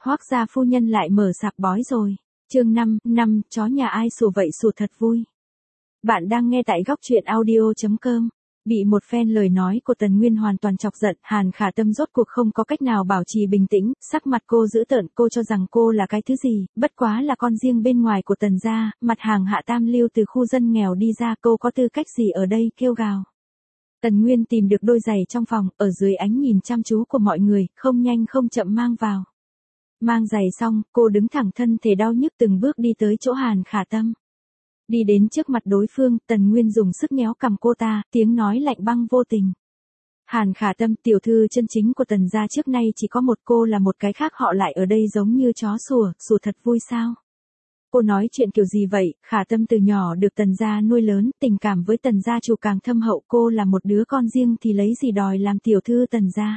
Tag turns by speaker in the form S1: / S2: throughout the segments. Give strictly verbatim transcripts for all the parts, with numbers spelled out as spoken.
S1: Hoác gia phu nhân lại mở sạp bói rồi. Chương năm, năm, chó nhà ai sủa vậy sủa thật vui. Bạn đang nghe tại góc truyện audio chấm com. Bị một phen lời nói của Tần Nguyên hoàn toàn chọc giận, Hàn Khả Tâm rốt cuộc không có cách nào bảo trì bình tĩnh, sắc mặt cô dữ tợn, cô cho rằng cô là cái thứ gì, bất quá là con riêng bên ngoài của Tần gia, mặt hàng hạ tam lưu từ khu dân nghèo đi ra, cô có tư cách gì ở đây kêu gào. Tần Nguyên tìm được đôi giày trong phòng, ở dưới ánh nhìn chăm chú của mọi người, không nhanh không chậm mang vào. Mang giày xong, cô đứng thẳng thân thể đau nhức từng bước đi tới chỗ Hàn Khả Tâm. Đi đến trước mặt đối phương, Tần Nguyên dùng sức nhéo cằm cô ta, tiếng nói lạnh băng vô tình. Hàn Khả Tâm, tiểu thư chân chính của Tần gia trước nay chỉ có một, cô là một cái khác họ lại ở đây giống như chó sủa, sủa thật vui sao? Cô nói chuyện kiểu gì vậy? Khả Tâm từ nhỏ được Tần gia nuôi lớn, tình cảm với Tần gia chủ càng thâm hậu, cô là một đứa con riêng thì lấy gì đòi làm tiểu thư Tần gia?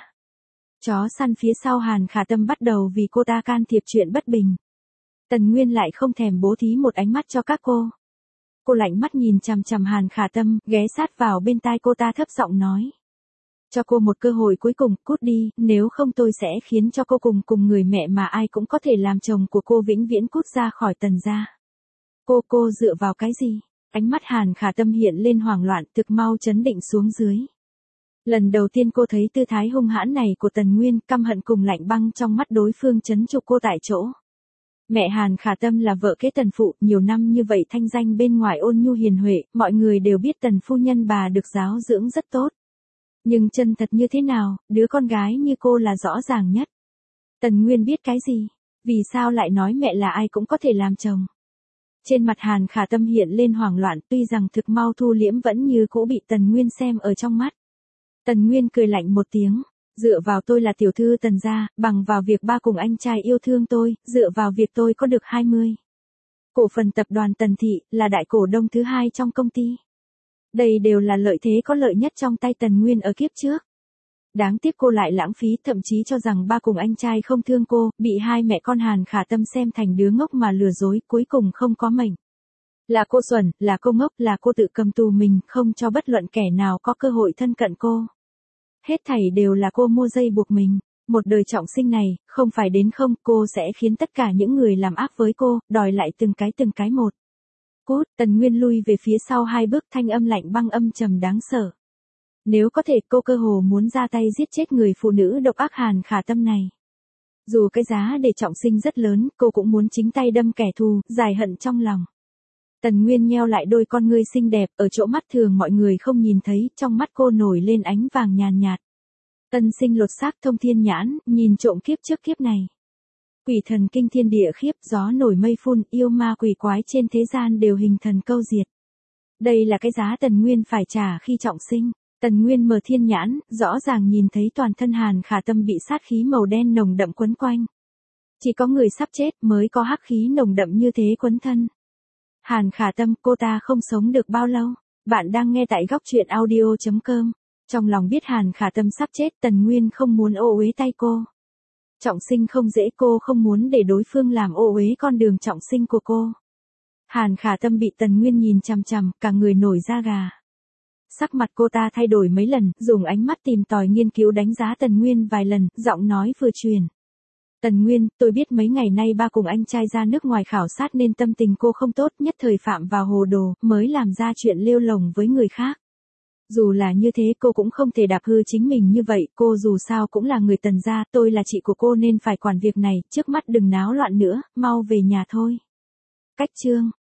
S1: Chó săn phía sau Hàn Khả Tâm bắt đầu vì cô ta can thiệp chuyện bất bình. Tần Nguyên lại không thèm bố thí một ánh mắt cho các cô. Cô lạnh mắt nhìn chằm chằm Hàn Khả Tâm, ghé sát vào bên tai cô ta thấp giọng nói. Cho cô một cơ hội cuối cùng, cút đi, nếu không tôi sẽ khiến cho cô cùng cùng người mẹ mà ai cũng có thể làm chồng của cô vĩnh viễn cút ra khỏi Tần gia. Cô, cô dựa vào cái gì? Ánh mắt Hàn Khả Tâm hiện lên hoảng loạn, thực mau chấn định xuống dưới. Lần đầu tiên cô thấy tư thái hung hãn này của Tần Nguyên, căm hận cùng lạnh băng trong mắt đối phương chấn trục cô tại chỗ. Mẹ Hàn Khả Tâm là vợ kế Tần phụ, nhiều năm như vậy thanh danh bên ngoài ôn nhu hiền huệ, mọi người đều biết Tần phu nhân bà được giáo dưỡng rất tốt. Nhưng chân thật như thế nào, đứa con gái như cô là rõ ràng nhất. Tần Nguyên biết cái gì? Vì sao lại nói mẹ là ai cũng có thể làm chồng? Trên mặt Hàn Khả Tâm hiện lên hoảng loạn, tuy rằng thực mau thu liễm vẫn như cũ bị Tần Nguyên xem ở trong mắt. Tần Nguyên cười lạnh một tiếng, dựa vào tôi là tiểu thư Tần gia, bằng vào việc ba cùng anh trai yêu thương tôi, dựa vào việc tôi có được hai mươi. Cổ phần tập đoàn Tần Thị, là đại cổ đông thứ hai trong công ty. Đây đều là lợi thế có lợi nhất trong tay Tần Nguyên ở kiếp trước. Đáng tiếc cô lại lãng phí, thậm chí cho rằng ba cùng anh trai không thương cô, bị hai mẹ con Hàn Khả Tâm xem thành đứa ngốc mà lừa dối, cuối cùng không có mệnh. Là cô xuẩn, là cô ngốc, là cô tự cầm tù mình, không cho bất luận kẻ nào có cơ hội thân cận cô. Hết thảy đều là cô mua dây buộc mình. Một đời trọng sinh này, không phải đến không, cô sẽ khiến tất cả những người làm ác với cô, đòi lại từng cái từng cái một. Cút, Tần Nguyên lui về phía sau hai bước, thanh âm lạnh băng âm trầm đáng sợ. Nếu có thể, cô cơ hồ muốn ra tay giết chết người phụ nữ độc ác Hàn Khả Tâm này. Dù cái giá để trọng sinh rất lớn, cô cũng muốn chính tay đâm kẻ thù, giải hận trong lòng. Tần Nguyên nheo lại đôi con ngươi xinh đẹp, ở chỗ mắt thường mọi người không nhìn thấy, trong mắt cô nổi lên ánh vàng nhàn nhạt. Tân sinh lột xác thông thiên nhãn, nhìn trộm kiếp trước kiếp này. Quỷ thần kinh thiên địa khiếp, gió nổi mây phun, yêu ma quỷ quái trên thế gian đều hình thần câu diệt. Đây là cái giá Tần Nguyên phải trả khi trọng sinh. Tần Nguyên mở thiên nhãn, rõ ràng nhìn thấy toàn thân Hàn Khả Tâm bị sát khí màu đen nồng đậm quấn quanh. Chỉ có người sắp chết mới có hắc khí nồng đậm như thế quấn thân. Hàn Khả Tâm, cô ta không sống được bao lâu. Bạn đang nghe tại góc truyện audio chấm com. Trong lòng biết Hàn Khả Tâm sắp chết, Tần Nguyên không muốn ô uế tay cô. Trọng sinh không dễ, cô không muốn để đối phương làm ô uế con đường trọng sinh của cô. Hàn Khả Tâm bị Tần Nguyên nhìn chằm chằm, cả người nổi da gà. Sắc mặt cô ta thay đổi mấy lần, dùng ánh mắt tìm tòi nghiên cứu đánh giá Tần Nguyên vài lần, giọng nói vừa truyền. Tần Nguyên, tôi biết mấy ngày nay ba cùng anh trai ra nước ngoài khảo sát nên tâm tình cô không tốt, nhất thời phạm vào hồ đồ, mới làm ra chuyện lêu lồng với người khác. Dù là như thế cô cũng không thể đạp hư chính mình như vậy, cô dù sao cũng là người Tần gia, tôi là chị của cô nên phải quản việc này, trước mắt đừng náo loạn nữa, mau về nhà thôi. Cách chương.